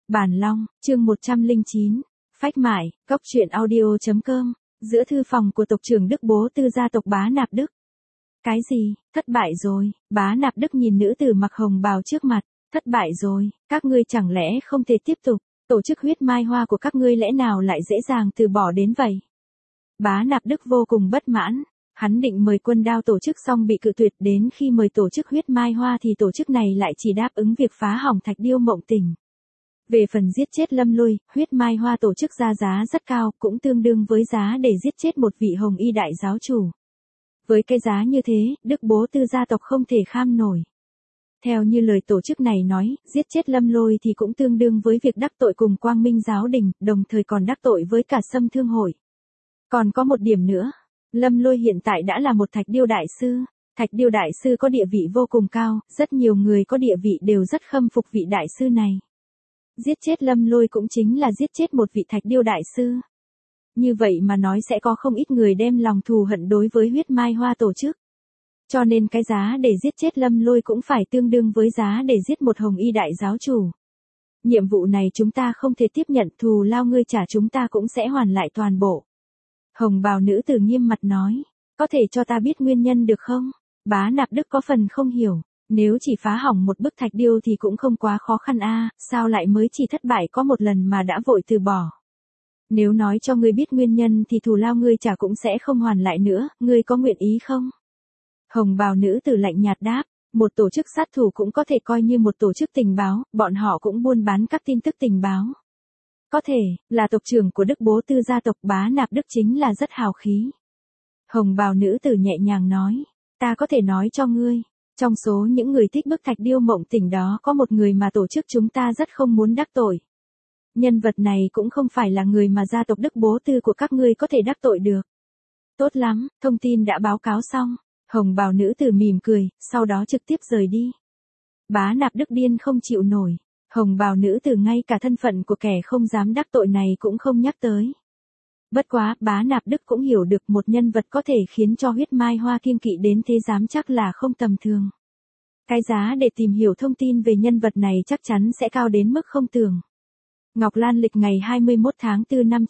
Bản Long, chương 109. Phách mại, cóc truyện audio.com. Giữa thư phòng của tộc trưởng Đức bố tư gia tộc Bá Nạp Đức. Cái gì, thất bại rồi? Bá Nạp Đức nhìn nữ tử mặc hồng bào trước mặt. Thất bại rồi, các ngươi chẳng lẽ không thể tiếp tục, tổ chức huyết mai hoa của các ngươi lẽ nào lại dễ dàng từ bỏ đến vậy? Bá Nạp Đức vô cùng bất mãn. Hắn định mời Quân Đao tổ chức xong bị cự tuyệt, đến khi mời tổ chức huyết mai hoa thì tổ chức này lại chỉ đáp ứng việc phá hỏng Thạch Điêu Mộng Tình. Về phần giết chết Lâm Lôi, huyết mai hoa tổ chức ra giá rất cao, cũng tương đương với giá để giết chết một vị hồng y đại giáo chủ. Với cái giá như thế, Đức bố tư gia tộc không thể kham nổi. Theo như lời tổ chức này nói, giết chết Lâm Lôi thì cũng tương đương với việc đắc tội cùng Quang Minh giáo đình, đồng thời còn đắc tội với cả Sâm Thương hội. Còn có một điểm nữa, Lâm Lôi hiện tại đã là một Thạch Điêu đại sư. Thạch Điêu đại sư có địa vị vô cùng cao, rất nhiều người có địa vị đều rất khâm phục vị đại sư này. Giết chết Lâm Lôi cũng chính là giết chết một vị Thạch Điêu đại sư. Như vậy mà nói sẽ có không ít người đem lòng thù hận đối với huyết mai hoa tổ chức. Cho nên cái giá để giết chết Lâm Lôi cũng phải tương đương với giá để giết một hồng y đại giáo chủ. Nhiệm vụ này chúng ta không thể tiếp nhận, thù lao ngươi trả chúng ta cũng sẽ hoàn lại toàn bộ. Hồng bào nữ tử nghiêm mặt nói, có thể cho ta biết nguyên nhân được không? Bá Nạp Đức có phần không hiểu, nếu chỉ phá hỏng một bức thạch điêu thì cũng không quá khó khăn a, sao lại mới chỉ thất bại có một lần mà đã vội từ bỏ? Nếu nói cho ngươi biết nguyên nhân thì thù lao ngươi trả cũng sẽ không hoàn lại nữa, ngươi có nguyện ý không? Hồng bào nữ tử lạnh nhạt đáp, một tổ chức sát thủ cũng có thể coi như một tổ chức tình báo, bọn họ cũng buôn bán các tin tức tình báo. Có thể, là tộc trưởng của Đức bố tư gia tộc Bá Nạp Đức chính là rất hào khí. Hồng bào nữ tử nhẹ nhàng nói, ta có thể nói cho ngươi, trong số những người thích bức Thạch Điêu Mộng Tình đó có một người mà tổ chức chúng ta rất không muốn đắc tội. Nhân vật này cũng không phải là người mà gia tộc Đức bố tư của các ngươi có thể đắc tội được. Tốt lắm, thông tin đã báo cáo xong. Hồng bào nữ tử mỉm cười, sau đó trực tiếp rời đi. Bá Nạp Đức điên không chịu nổi. Hồng bào nữ tử ngay cả thân phận của kẻ không dám đắc tội này cũng không nhắc tới. Bất quá, Bá Nạp Đức cũng hiểu được một nhân vật có thể khiến cho huyết mai hoa kiêng kỵ đến thế dám chắc là không tầm thường. Cái giá để tìm hiểu thông tin về nhân vật này chắc chắn sẽ cao đến mức không tưởng. Ngọc Lan lịch ngày 21 tháng 4 năm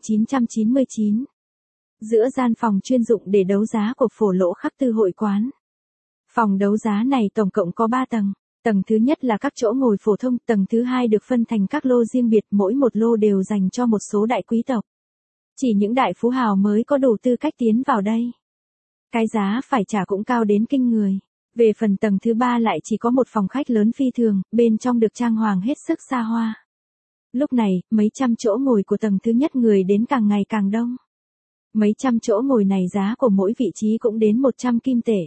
9999. Giữa gian phòng chuyên dụng để đấu giá của Phổ Lỗ Khắc Tư hội quán. Phòng đấu giá này tổng cộng có 3 tầng. Tầng thứ nhất là các chỗ ngồi phổ thông, tầng thứ hai được phân thành các lô riêng biệt, mỗi một lô đều dành cho một số đại quý tộc. Chỉ những đại phú hào mới có đủ tư cách tiến vào đây. Cái giá phải trả cũng cao đến kinh người. Về phần tầng thứ ba lại chỉ có một phòng khách lớn phi thường, bên trong được trang hoàng hết sức xa hoa. Lúc này, mấy trăm chỗ ngồi của tầng thứ nhất người đến càng ngày càng đông. Mấy trăm chỗ ngồi này giá của mỗi vị trí cũng đến 100 kim tệ.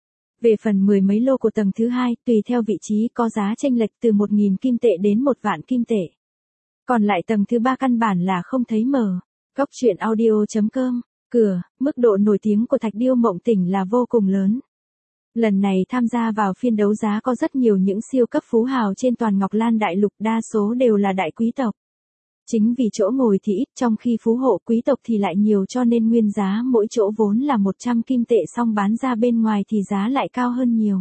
Về phần mười mấy lô của tầng thứ hai, tùy theo vị trí có giá chênh lệch từ 1.000 kim tệ đến 1 vạn kim tệ. Còn lại tầng thứ ba căn bản là không thấy mở. Cóc truyện audio.com. Cửa, mức độ nổi tiếng của Thạch Điêu Mộng Tình là vô cùng lớn. Lần này tham gia vào phiên đấu giá có rất nhiều những siêu cấp phú hào trên toàn Ngọc Lan Đại Lục, đa số đều là đại quý tộc. Chính vì chỗ ngồi thì ít, trong khi phú hộ quý tộc thì lại nhiều, cho nên nguyên giá mỗi chỗ vốn là 100 kim tệ, xong bán ra bên ngoài thì giá lại cao hơn nhiều.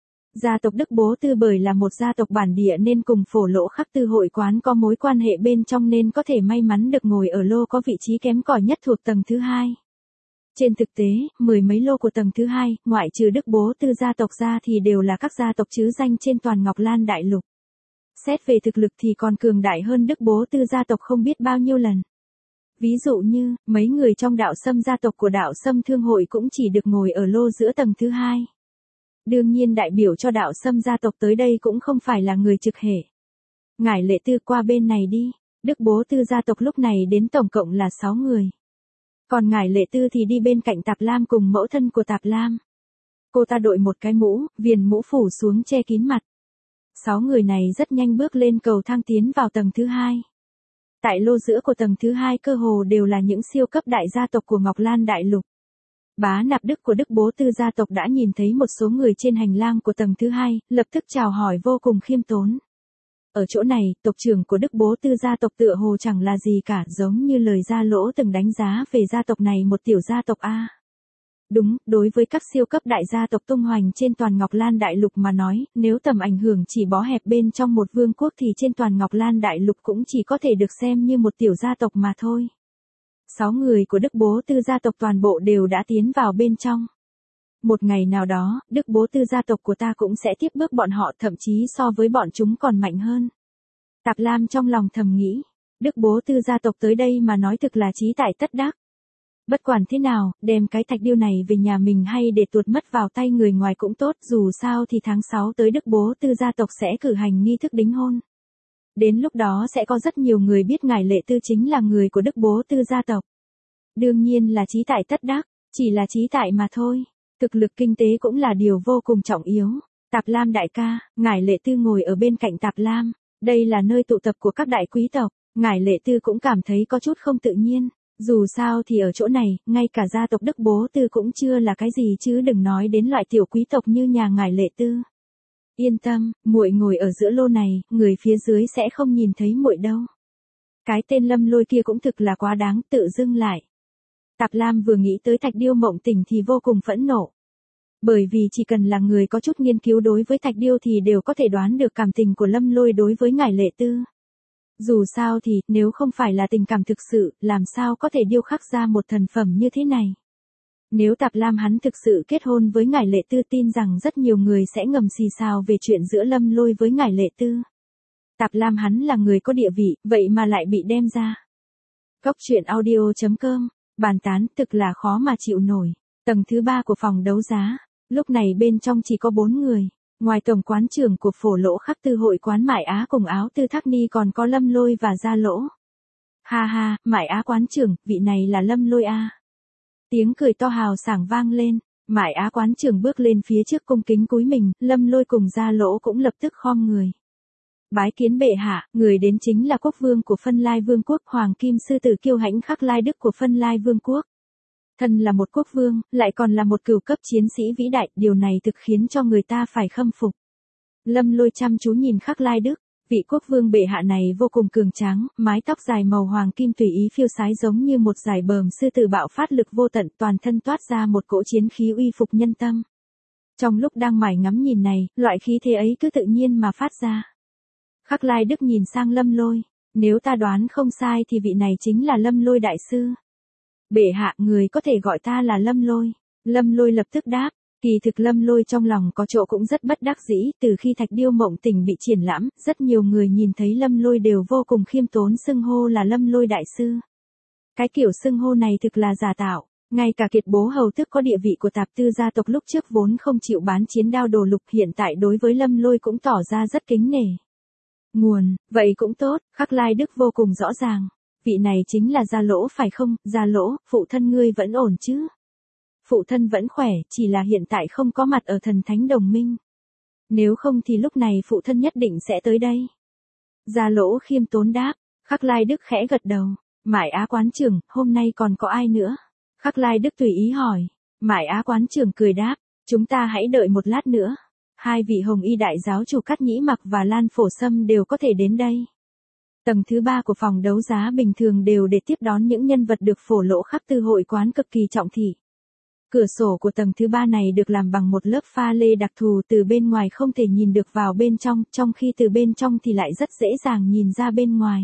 Gia tộc Đức bố tư bởi là một gia tộc bản địa nên cùng Phổ Lỗ Khắc Tư hội quán có mối quan hệ bên trong nên có thể may mắn được ngồi ở lô có vị trí kém cỏi nhất thuộc tầng thứ hai. Trên thực tế, mười mấy lô của tầng thứ hai, ngoại trừ Đức bố tư gia tộc ra thì đều là các gia tộc trứ danh trên toàn Ngọc Lan Đại Lục. Xét về thực lực thì còn cường đại hơn Đức bố tư gia tộc không biết bao nhiêu lần. Ví dụ như, mấy người trong đạo Sâm gia tộc của đạo Sâm Thương hội cũng chỉ được ngồi ở lô giữa tầng thứ hai. Đương nhiên đại biểu cho đạo Sâm gia tộc tới đây cũng không phải là người trực hệ. Ngải Lệ Tư qua bên này đi. Đức bố tư gia tộc lúc này đến tổng cộng là 6 người. Còn Ngải Lệ Tư thì đi bên cạnh Tạp Lam cùng mẫu thân của Tạp Lam. Cô ta đội một cái mũ, viền mũ phủ xuống che kín mặt. 6 người này rất nhanh bước lên cầu thang tiến vào tầng thứ hai. Tại lô giữa của tầng thứ hai cơ hồ đều là những siêu cấp đại gia tộc của Ngọc Lan Đại Lục. Bá Nạp Đức của Đức bố tư gia tộc đã nhìn thấy một số người trên hành lang của tầng thứ hai, lập tức chào hỏi vô cùng khiêm tốn. Ở chỗ này, tộc trưởng của Đức bố tư gia tộc tựa hồ chẳng là gì cả, giống như lời Gia Lỗ từng đánh giá về gia tộc này, một tiểu gia tộc a. Đúng, đối với các siêu cấp đại gia tộc tung hoành trên toàn Ngọc Lan Đại Lục mà nói, nếu tầm ảnh hưởng chỉ bó hẹp bên trong một vương quốc thì trên toàn Ngọc Lan Đại Lục cũng chỉ có thể được xem như một tiểu gia tộc mà thôi. 6 người của Đức Bố Tư gia tộc toàn bộ đều đã tiến vào bên trong. Một ngày nào đó, Đức Bố Tư gia tộc của ta cũng sẽ tiếp bước bọn họ, thậm chí so với bọn chúng còn mạnh hơn. Tạp Lam trong lòng thầm nghĩ, Đức Bố Tư gia tộc tới đây mà nói thực là chí tại tất đắc. Bất quản thế nào, đem cái thạch điêu này về nhà mình hay để tuột mất vào tay người ngoài cũng tốt, dù sao thì tháng 6 tới Đức Bố Tư gia tộc sẽ cử hành nghi thức đính hôn. Đến lúc đó sẽ có rất nhiều người biết ngài Lệ Tư chính là người của Đức Bố Tư gia tộc. Đương nhiên là chí tại tất đắc, chỉ là chí tại mà thôi. Thực lực kinh tế cũng là điều vô cùng trọng yếu. Tạp Lam đại ca, ngài Lệ Tư ngồi ở bên cạnh Tạp Lam. Đây là nơi tụ tập của các đại quý tộc. Ngài Lệ Tư cũng cảm thấy có chút không tự nhiên. Dù sao thì ở chỗ này, ngay cả gia tộc Đức Bố Tư cũng chưa là cái gì chứ đừng nói đến loại tiểu quý tộc như nhà ngài Lệ Tư. Yên tâm, muội ngồi ở giữa lô này, người phía dưới sẽ không nhìn thấy muội đâu. Cái tên Lâm Lôi kia cũng thực là quá đáng, tự dưng lại. Tạp Lam vừa nghĩ tới Thạch Điêu Mộng Tình thì vô cùng phẫn nộ. Bởi vì chỉ cần là người có chút nghiên cứu đối với Thạch Điêu thì đều có thể đoán được cảm tình của Lâm Lôi đối với ngài Lệ Tư. Dù sao thì, nếu không phải là tình cảm thực sự, làm sao có thể điêu khắc ra một thần phẩm như thế này. Nếu Tạp Lam hắn thực sự kết hôn với ngài Lệ Tư, tin rằng rất nhiều người sẽ ngầm xì xào về chuyện giữa Lâm Lôi với ngài Lệ Tư. Tạp Lam hắn là người có địa vị, vậy mà lại bị đem ra. Cốc truyện audio.com, bàn tán thực là khó mà chịu nổi. Tầng thứ 3 của phòng đấu giá, lúc này bên trong chỉ có 4 người. Ngoài tổng quán trưởng của Phổ Lỗ Khắc Tư hội quán Mại Á cùng Áo Tư Thác Ni còn có Lâm Lôi và Gia Lỗ. Ha ha, Mại Á quán trưởng, vị này là Lâm Lôi a. Tiếng cười to hào sảng vang lên, Mại Á quán trưởng bước lên phía trước cung kính cúi mình, Lâm Lôi cùng Gia Lỗ cũng lập tức khom người. Bái kiến bệ hạ, người đến chính là quốc vương của Phân Lai Vương quốc, Hoàng Kim Sư Tử kiêu hãnh Khắc Lai Đức của Phân Lai Vương quốc. Thân là một quốc vương, lại còn là một cửu cấp chiến sĩ vĩ đại, điều này thực khiến cho người ta phải khâm phục. Lâm Lôi chăm chú nhìn Khắc Lai Đức, vị quốc vương bệ hạ này vô cùng cường tráng, mái tóc dài màu hoàng kim tùy ý phiêu sái giống như một dải bờm sư tử bạo phát lực vô tận, toàn thân toát ra một cỗ chiến khí uy phục nhân tâm. Trong lúc đang mải ngắm nhìn này, loại khí thế ấy cứ tự nhiên mà phát ra. Khắc Lai Đức nhìn sang Lâm Lôi, nếu ta đoán không sai thì vị này chính là Lâm Lôi đại sư. Bệ hạ, người có thể gọi ta là Lâm Lôi. Lâm Lôi lập tức đáp, kỳ thực Lâm Lôi trong lòng có chỗ cũng rất bất đắc dĩ, từ khi Thạch Điêu Mộng Tình bị triển lãm, rất nhiều người nhìn thấy Lâm Lôi đều vô cùng khiêm tốn xưng hô là Lâm Lôi đại sư. Cái kiểu xưng hô này thực là giả tạo, ngay cả Kiệt Bố hầu tước có địa vị của Tạp Tư gia tộc lúc trước vốn không chịu bán chiến đao đồ lục, hiện tại đối với Lâm Lôi cũng tỏ ra rất kính nể. Nguồn, vậy cũng tốt, Khắc Lai Đức vô cùng rõ ràng. Vị này chính là Gia Lỗ phải không? Gia Lỗ, phụ thân ngươi vẫn ổn chứ? Phụ thân vẫn khỏe, chỉ là hiện tại không có mặt ở Thần Thánh Đồng Minh. Nếu không thì lúc này phụ thân nhất định sẽ tới đây. Gia Lỗ khiêm tốn đáp, Khắc Lai Đức khẽ gật đầu. Mại Á quán trưởng, hôm nay còn có ai nữa? Khắc Lai Đức tùy ý hỏi. Mại Á quán trưởng cười đáp, chúng ta hãy đợi một lát nữa. Hai vị Hồng Y đại giáo chủ Cát Nhĩ Mặc và Lan Phổ Sâm đều có thể đến đây. Tầng thứ 3 của phòng đấu giá bình thường đều để tiếp đón những nhân vật được Phổ Lỗ Khắc Tư hội quán cực kỳ trọng thị. Cửa sổ của tầng thứ 3 này được làm bằng một lớp pha lê đặc thù, từ bên ngoài không thể nhìn được vào bên trong khi từ bên trong thì lại rất dễ dàng nhìn ra bên ngoài.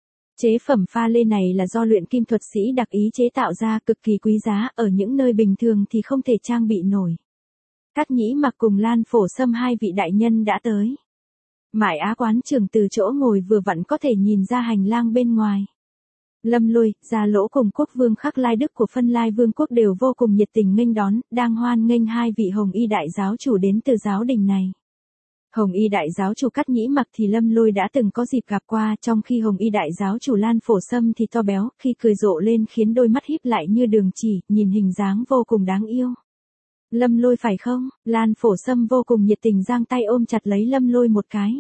Chế phẩm pha lê này là do luyện kim thuật sĩ đặc ý chế tạo ra, cực kỳ quý giá, ở những nơi bình thường thì không thể trang bị nổi. Cát Nhĩ Mặc cùng Lan Phổ Sâm hai vị đại nhân đã tới. Mại Á quán trưởng từ chỗ ngồi vừa vặn có thể nhìn ra hành lang bên ngoài. Lâm Lôi, Gia Lỗ cùng quốc vương Khắc Lai Đức của Phân Lai Vương quốc đều vô cùng nhiệt tình nghênh đón, đang hoan nghênh hai vị Hồng Y đại giáo chủ đến từ giáo đình này. Hồng Y đại giáo chủ Cát Nhĩ Mặc thì Lâm Lôi đã từng có dịp gặp qua, trong khi Hồng Y đại giáo chủ Lan Phổ Sâm thì to béo, khi cười rộ lên khiến đôi mắt híp lại như đường chỉ, nhìn hình dáng vô cùng đáng yêu. Lâm Lôi phải không? Lan Phổ Sâm vô cùng nhiệt tình giang tay ôm chặt lấy Lâm Lôi một cái.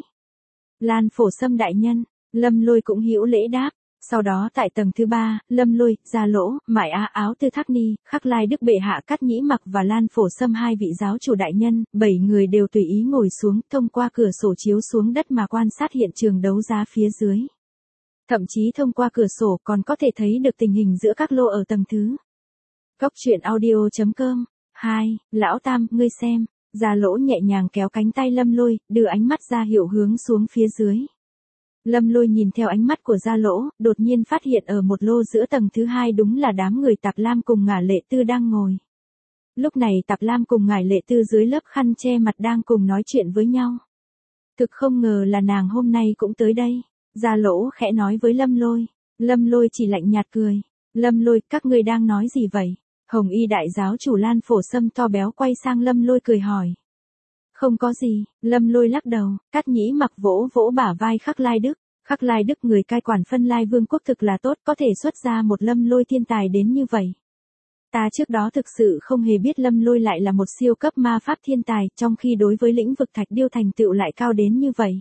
Lan Phổ Sâm đại nhân, Lâm Lôi cũng hữu lễ đáp. Sau đó tại tầng thứ 3, Lâm Lôi, Gia Lỗ, Mại Á, Áo Tư Thác Ni, Khắc Lai Đức bệ hạ, Cát Nhĩ Mặc và Lan Phổ Sâm hai vị giáo chủ đại nhân, 7 người đều tùy ý ngồi xuống, thông qua cửa sổ chiếu xuống đất mà quan sát hiện trường đấu giá phía dưới. Thậm chí thông qua cửa sổ còn có thể thấy được tình hình giữa các lô ở tầng thứ Cốc truyện audio.com. 2. Lão Tam, ngươi xem. Gia Lỗ nhẹ nhàng kéo cánh tay Lâm Lôi, đưa ánh mắt ra hiệu hướng xuống phía dưới. Lâm Lôi nhìn theo ánh mắt của Gia Lỗ, đột nhiên phát hiện ở một lô giữa tầng thứ 2 đúng là đám người Tạp Lam cùng Ngả Lệ Tư đang ngồi. Lúc này Tạp Lam cùng Ngải Lệ Tư dưới lớp khăn che mặt đang cùng nói chuyện với nhau. Thực không ngờ là nàng hôm nay cũng tới đây. Gia Lỗ khẽ nói với Lâm Lôi. Lâm Lôi chỉ lạnh nhạt cười. Lâm Lôi, các ngươi đang nói gì vậy? Hồng Y đại giáo chủ Lan Phổ Sâm to béo quay sang Lâm Lôi cười hỏi. Không có gì, Lâm Lôi lắc đầu, Cát Nhĩ Mặc vỗ vỗ bả vai Khắc Lai Đức. Khắc Lai Đức người cai quản Phân Lai Vương quốc thực là tốt, có thể xuất ra một Lâm Lôi thiên tài đến như vậy. Ta trước đó thực sự không hề biết Lâm Lôi lại là một siêu cấp ma pháp thiên tài, trong khi đối với lĩnh vực thạch điêu thành tựu lại cao đến như vậy.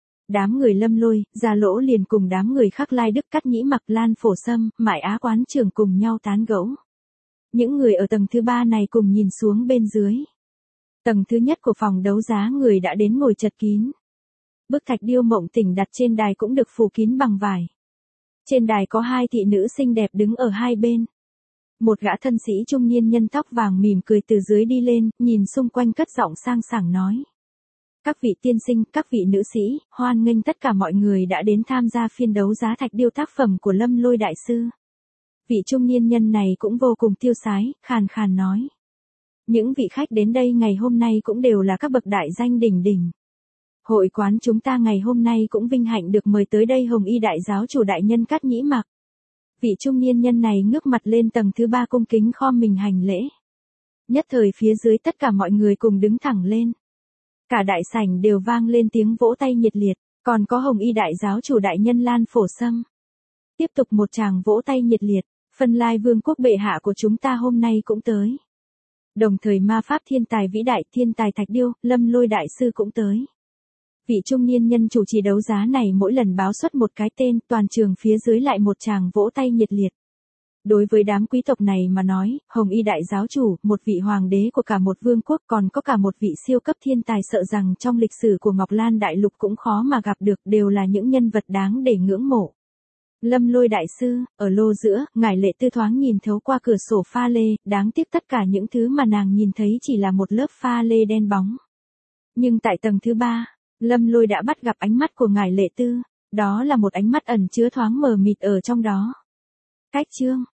Đám người Lâm Lôi, Gia Lỗ liền cùng đám người Khắc Lai Đức, Cát Nhĩ Mặc, Lan Phổ Sâm, Mại Á quán trưởng cùng nhau tán gẫu. Những người ở tầng thứ 3 này cùng nhìn xuống bên dưới. Tầng thứ nhất của phòng đấu giá người đã đến ngồi chật kín. Bức thạch điêu Mộng Tỉnh đặt trên đài cũng được phủ kín bằng vải. Trên đài có 2 thị nữ xinh đẹp đứng ở hai bên. Một gã thân sĩ trung niên nhân tóc vàng mỉm cười từ dưới đi lên, nhìn xung quanh cất giọng sang sảng nói. Các vị tiên sinh, các vị nữ sĩ, hoan nghênh tất cả mọi người đã đến tham gia phiên đấu giá thạch điêu tác phẩm của Lâm Lôi đại sư. Vị trung niên nhân này cũng vô cùng tiêu sái, khàn khàn nói. Những vị khách đến đây ngày hôm nay cũng đều là các bậc đại danh đỉnh đỉnh. Hội quán chúng ta ngày hôm nay cũng vinh hạnh được mời tới đây Hồng Y đại giáo chủ đại nhân Cát Nhĩ Mặc. Vị trung niên nhân này ngước mặt lên tầng thứ 3 cung kính khom mình hành lễ. Nhất thời phía dưới tất cả mọi người cùng đứng thẳng lên. Cả đại sảnh đều vang lên tiếng vỗ tay nhiệt liệt, còn có Hồng Y đại giáo chủ đại nhân Lan Phổ Sâm. Tiếp tục một tràng vỗ tay nhiệt liệt, Phân Lai Vương quốc bệ hạ của chúng ta hôm nay cũng tới. Đồng thời ma pháp thiên tài vĩ đại thiên tài thạch điêu, Lâm Lôi đại sư cũng tới. Vị trung niên nhân chủ trì đấu giá này mỗi lần báo xuất một cái tên, toàn trường phía dưới lại một tràng vỗ tay nhiệt liệt. Đối với đám quý tộc này mà nói, Hồng Y đại giáo chủ, một vị hoàng đế của cả một vương quốc còn có cả một vị siêu cấp thiên tài sợ rằng trong lịch sử của Ngọc Lan đại lục cũng khó mà gặp được, đều là những nhân vật đáng để ngưỡng mộ. Lâm Lôi đại sư, ở lô giữa, Ngải Lệ Tư thoáng nhìn thấu qua cửa sổ pha lê, đáng tiếc tất cả những thứ mà nàng nhìn thấy chỉ là một lớp pha lê đen bóng. Nhưng tại tầng thứ 3, Lâm Lôi đã bắt gặp ánh mắt của Ngải Lệ Tư, đó là một ánh mắt ẩn chứa thoáng mờ mịt ở trong đó. Cách chương